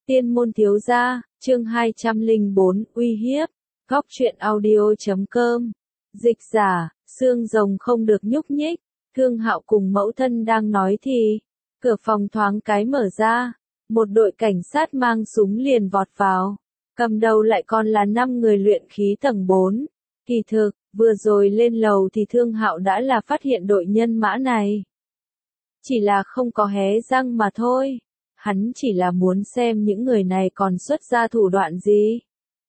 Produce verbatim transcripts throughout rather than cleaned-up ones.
Tiên môn thiếu gia, chương hai trăm lẻ bốn, uy hiếp, góc truyện audio.com, dịch giả, xương rồng không được nhúc nhích, Thương Hạo cùng mẫu thân đang nói thì, cửa phòng thoáng cái mở ra, một đội cảnh sát mang súng liền vọt vào, cầm đầu lại còn là năm người luyện khí tầng bốn, kỳ thực, vừa rồi lên lầu thì Thương Hạo đã là phát hiện đội nhân mã này. Chỉ là không có hé răng mà thôi. Hắn chỉ là muốn xem những người này còn xuất ra thủ đoạn gì.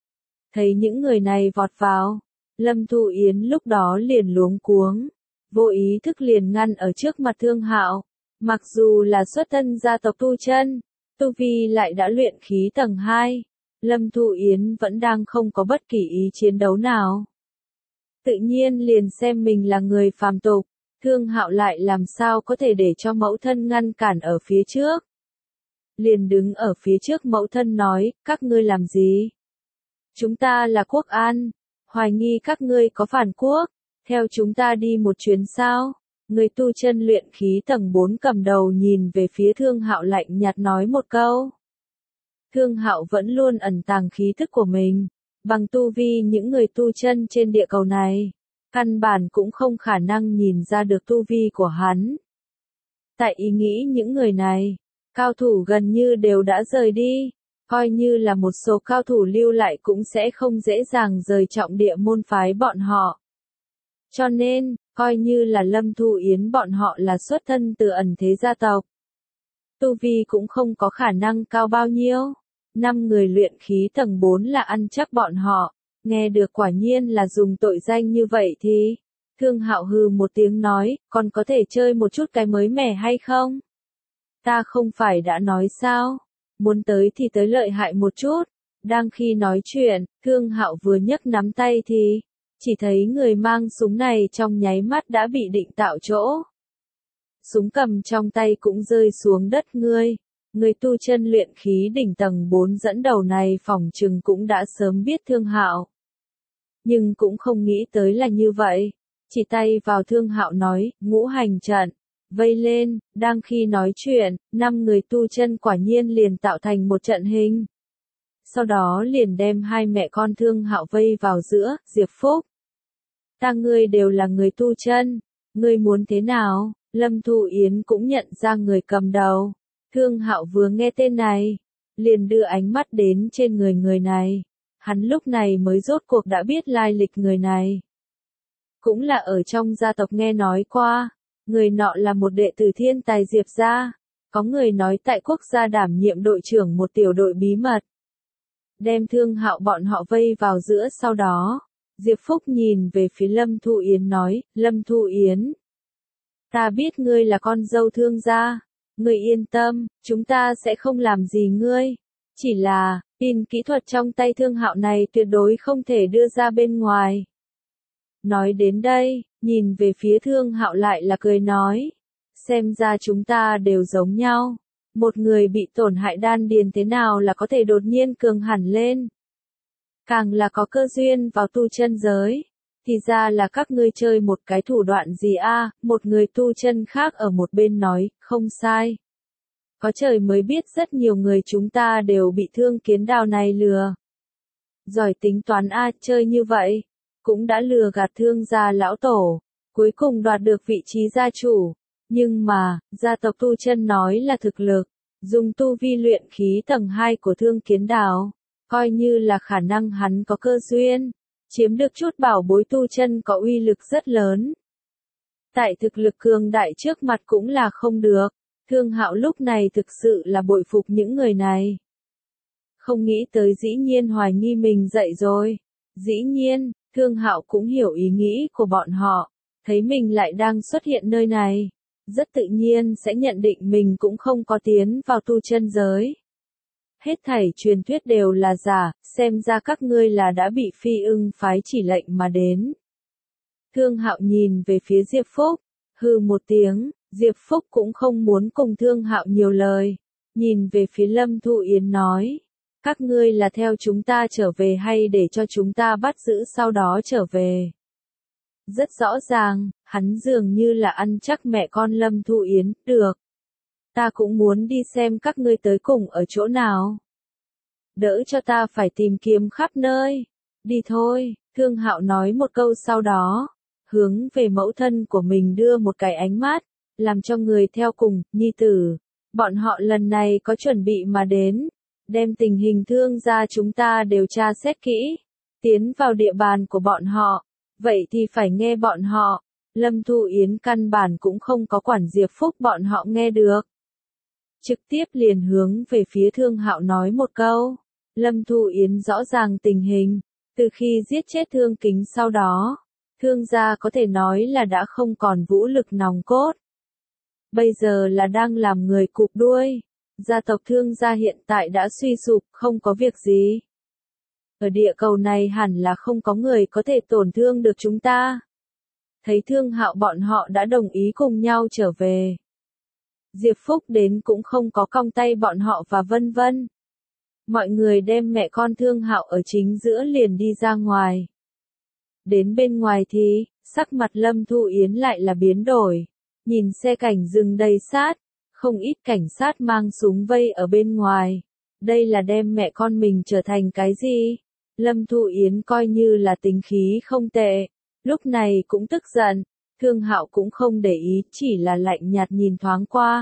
Thấy những người này vọt vào, Lâm Thu Yến lúc đó liền luống cuống, vô ý thức liền ngăn ở trước mặt Thương Hạo. Mặc dù là xuất thân gia tộc Tu Chân, Tu Vi lại đã luyện khí tầng hai, Lâm Thu Yến vẫn đang không có bất kỳ ý chiến đấu nào. Tự nhiên liền xem mình là người phàm tục, Thương Hạo lại làm sao có thể để cho mẫu thân ngăn cản ở phía trước. Liền đứng ở phía trước mẫu thân nói, các ngươi làm gì? Chúng ta là quốc an, hoài nghi các ngươi có phản quốc, theo chúng ta đi một chuyến sao? Người Tu Chân luyện khí tầng bốn cầm đầu nhìn về phía Thương Hạo lạnh nhạt nói một câu. Thương Hạo vẫn luôn ẩn tàng khí thức của mình, bằng tu vi những người tu chân trên địa cầu này, căn bản cũng không khả năng nhìn ra được tu vi của hắn. Tại ý nghĩ những người này, cao thủ gần như đều đã rời đi, coi như là một số cao thủ lưu lại cũng sẽ không dễ dàng rời trọng địa môn phái bọn họ. Cho nên, coi như là Lâm Thu Yến bọn họ là xuất thân từ ẩn thế gia tộc. Tu vi cũng không có khả năng cao bao nhiêu. Năm người luyện khí tầng bốn là ăn chắc bọn họ, nghe được quả nhiên là dùng tội danh như vậy thì, Thương Hạo hừ một tiếng nói, còn có thể chơi một chút cái mới mẻ hay không? Ta không phải đã nói sao, muốn tới thì tới lợi hại một chút. Đang khi nói chuyện, Thương Hạo vừa nhấc nắm tay thì, chỉ thấy người mang súng này trong nháy mắt đã bị định tạo chỗ. Súng cầm trong tay cũng rơi xuống đất ngươi. Người tu chân luyện khí đỉnh tầng bốn dẫn đầu này phỏng chừng cũng đã sớm biết Thương Hạo. Nhưng cũng không nghĩ tới là như vậy. Chỉ tay vào Thương Hạo nói, ngũ hành trận. Vây lên, đang khi nói chuyện, năm người tu chân quả nhiên liền tạo thành một trận hình. Sau đó liền đem hai mẹ con Thương Hạo vây vào giữa, Diệp Phúc. Ta ngươi đều là người tu chân, ngươi muốn thế nào? Lâm Thu Yến cũng nhận ra người cầm đầu. Thương Hạo vừa nghe tên này, liền đưa ánh mắt đến trên người người này. Hắn lúc này mới rốt cuộc đã biết lai lịch người này. Cũng là ở trong gia tộc nghe nói qua. Người nọ là một đệ tử thiên tài Diệp gia, có người nói tại quốc gia đảm nhiệm đội trưởng một tiểu đội bí mật. Đem Thương Hạo bọn họ vây vào giữa sau đó, Diệp Phúc nhìn về phía Lâm Thu Yến nói, Lâm Thu Yến. Ta biết ngươi là con dâu Thương gia, ngươi yên tâm, chúng ta sẽ không làm gì ngươi. Chỉ là, pin kỹ thuật trong tay Thương Hạo này tuyệt đối không thể đưa ra bên ngoài. Nói đến đây, nhìn về phía Thương Hạo lại là cười nói. Xem ra chúng ta đều giống nhau. Một người bị tổn hại đan điền thế nào là có thể đột nhiên cường hẳn lên. Càng là có cơ duyên vào tu chân giới. Thì ra là các ngươi chơi một cái thủ đoạn gì a? À? Một người tu chân khác ở một bên nói, không sai. Có trời mới biết rất nhiều người chúng ta đều bị Thương Kiến Đào này lừa. Giỏi tính toán a, à, chơi như vậy. Cũng đã lừa gạt Thương gia lão tổ, cuối cùng đoạt được vị trí gia chủ. Nhưng mà, gia tộc tu chân nói là thực lực, dùng tu vi luyện khí tầng hai của Thương Kiến Đào, coi như là khả năng hắn có cơ duyên, chiếm được chút bảo bối tu chân có uy lực rất lớn. Tại thực lực cường đại trước mặt cũng là không được, Thương Hạo lúc này thực sự là bội phục những người này. Không nghĩ tới dĩ nhiên hoài nghi mình dậy rồi, dĩ nhiên. Thương Hạo cũng hiểu ý nghĩ của bọn họ, thấy mình lại đang xuất hiện nơi này, rất tự nhiên sẽ nhận định mình cũng không có tiến vào tu chân giới. Hết thảy truyền thuyết đều là giả, xem ra các ngươi là đã bị Phi Ưng phái chỉ lệnh mà đến. Thương Hạo nhìn về phía Diệp Phúc, hừ một tiếng, Diệp Phúc cũng không muốn cùng Thương Hạo nhiều lời, nhìn về phía Lâm Thu Yến nói. Các ngươi là theo chúng ta trở về hay để cho chúng ta bắt giữ sau đó trở về? Rất rõ ràng, hắn dường như là ăn chắc mẹ con Lâm Thu Yến, được. Ta cũng muốn đi xem các ngươi tới cùng ở chỗ nào. đỡ cho ta phải tìm kiếm khắp nơi. Đi thôi, Thương Hạo nói một câu sau đó, hướng về mẫu thân của mình đưa một cái ánh mắt, làm cho người theo cùng, nhi tử. Bọn họ lần này có chuẩn bị mà đến, đem tình hình Thương gia chúng ta đều tra xét kỹ, tiến vào địa bàn của bọn họ, vậy thì phải nghe bọn họ. Lâm Thu Yến căn bản cũng không có quản Diệp Phúc bọn họ nghe được. Trực tiếp liền hướng về phía Thương Hạo nói một câu. Lâm Thu Yến rõ ràng tình hình, từ khi giết chết Thương Kính sau đó, Thương gia có thể nói là đã không còn vũ lực nòng cốt. Bây giờ là đang làm người cụp đuôi. Gia tộc Thương gia hiện tại đã suy sụp, không có việc gì. Ở địa cầu này hẳn là không có người có thể tổn thương được chúng ta. Thấy Thương Hạo bọn họ đã đồng ý cùng nhau trở về. Diệp Phúc đến cũng không có cong tay bọn họ và vân vân. Mọi người đem mẹ con Thương Hạo ở chính giữa liền đi ra ngoài. Đến bên ngoài thì, sắc mặt Lâm Thu Yến lại là biến đổi. Nhìn xe cảnh dừng đầy sát, không ít cảnh sát mang súng vây ở bên ngoài. Đây là đem mẹ con mình trở thành cái gì? Lâm Thu Yến coi như là tính khí không tệ. Lúc này cũng tức giận, Thương Hạo cũng không để ý, chỉ là lạnh nhạt nhìn thoáng qua.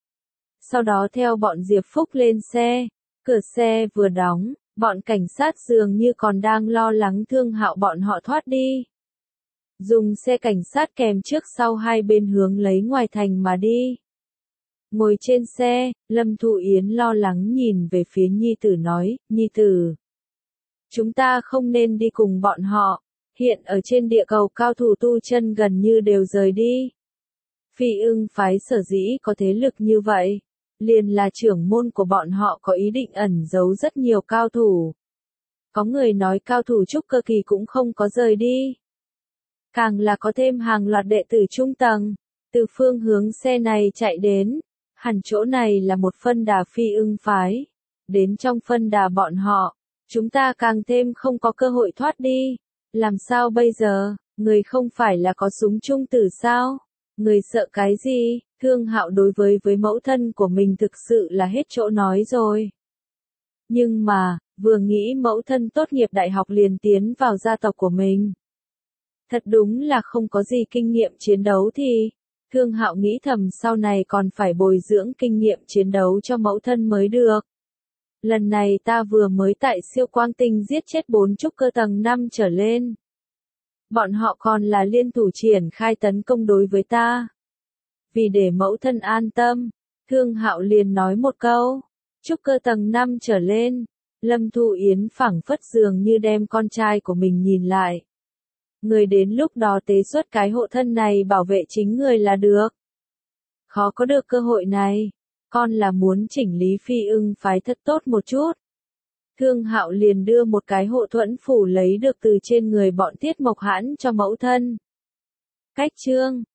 Sau đó theo bọn Diệp Phúc lên xe, cửa xe vừa đóng, bọn cảnh sát dường như còn đang lo lắng Thương Hạo bọn họ thoát đi. Dùng xe cảnh sát kèm trước sau hai bên hướng lấy ngoài thành mà đi. Ngồi trên xe, Lâm Thu Yến lo lắng nhìn về phía nhi tử nói, nhi tử. Chúng ta không nên đi cùng bọn họ. Hiện ở trên địa cầu cao thủ tu chân gần như đều rời đi. Phi ưng phái sở dĩ có thế lực như vậy, liền là trưởng môn của bọn họ có ý định ẩn giấu rất nhiều cao thủ. Có người nói cao thủ trúc cơ kỳ cũng không có rời đi. Càng là có thêm hàng loạt đệ tử trung tầng, từ phương hướng xe này chạy đến, hẳn chỗ này là một phân đà phi ưng phái. Đến trong phân đà bọn họ, chúng ta càng thêm không có cơ hội thoát đi. Làm sao bây giờ, người không phải là có súng trung tử sao? Người sợ cái gì? Thương Hạo đối với với mẫu thân của mình thực sự là hết chỗ nói rồi. Nhưng mà, vừa nghĩ mẫu thân tốt nghiệp đại học liền tiến vào gia tộc của mình. Thật đúng là không có gì kinh nghiệm chiến đấu thì, Thương Hạo nghĩ thầm sau này còn phải bồi dưỡng kinh nghiệm chiến đấu cho mẫu thân mới được. Lần này ta vừa mới tại siêu quang tinh giết chết bốn trúc cơ tầng năm trở lên. Bọn họ còn là liên thủ triển khai tấn công đối với ta. Vì để mẫu thân an tâm, Thương Hạo liền nói một câu, trúc cơ tầng năm trở lên. Lâm Thu Yến phảng phất dường như đem con trai của mình nhìn lại. Người đến lúc đó tế xuất cái hộ thân này bảo vệ chính người là được. Khó có được cơ hội này. Con là muốn chỉnh lý phi ưng phái thật tốt một chút. Thương Hạo liền đưa một cái hộ thuẫn phủ lấy được từ trên người bọn Tiết Mộc Hãn cho mẫu thân. Cách chương